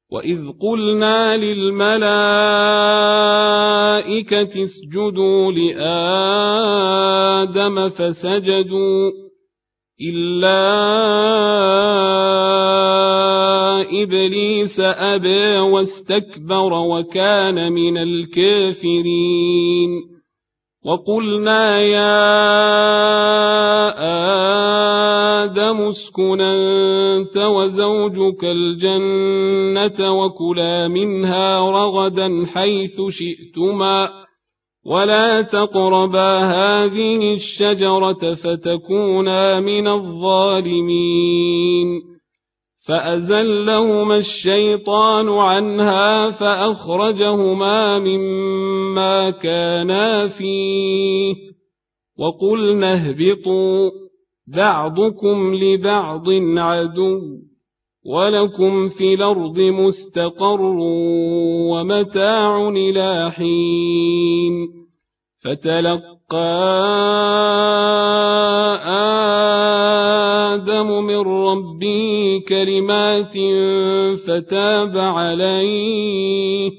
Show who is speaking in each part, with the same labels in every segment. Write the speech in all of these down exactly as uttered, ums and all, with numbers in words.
Speaker 1: وإذ قلنا للملائكة اسجدوا لآدم فسجدوا إلا إبليس أبى واستكبر وكان من الكافرين وقلنا يا آدم اسكن أنت وزوجك الجنة وكلا منها رغدا حيث شئتما ولا تقربا هذه الشجرة فتكونا من الظالمين فأزلهما الشيطان عنها فأخرجهما مما كانا فيه وقلنا اهبطوا بعضكم لبعض عدو ولكم في الأرض مستقر ومتاع إلى حين فتلقى آدم من ربه كلمات فتاب عليه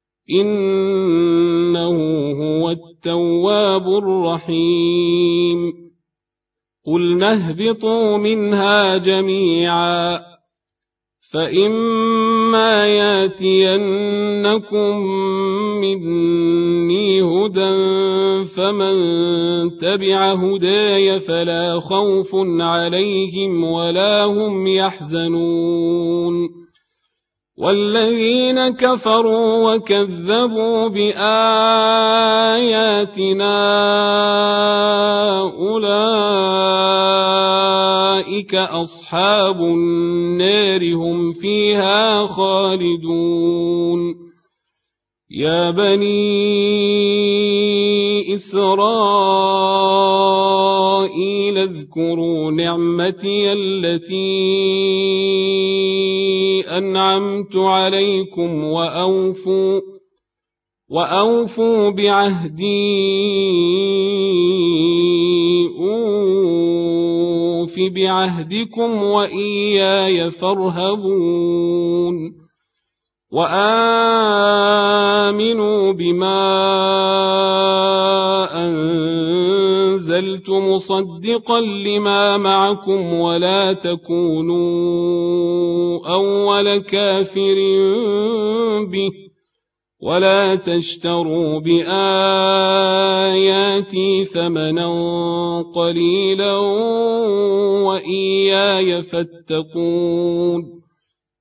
Speaker 1: إنه هو التواب الرحيم قلنا اهبطوا منها جميعا فإما ياتينكم مني هدى فمن تبع هداي فلا خوف عليهم ولا هم يحزنون والذين كفروا وكذبوا بآياتنا أولئك أصحاب النار هم فيها خالدون يا بني إسرائيل اذكروا نعمتي التي أنعمت عليكم وأوفوا وأوفوا بعهدي أوف بعهدكم وإياي فارهبون وآمنوا بما أنزلت مصدقا لما معكم ولا تكونوا أول كافر به ولا تشتروا بآياتي ثمنا قليلا وإياي فاتقون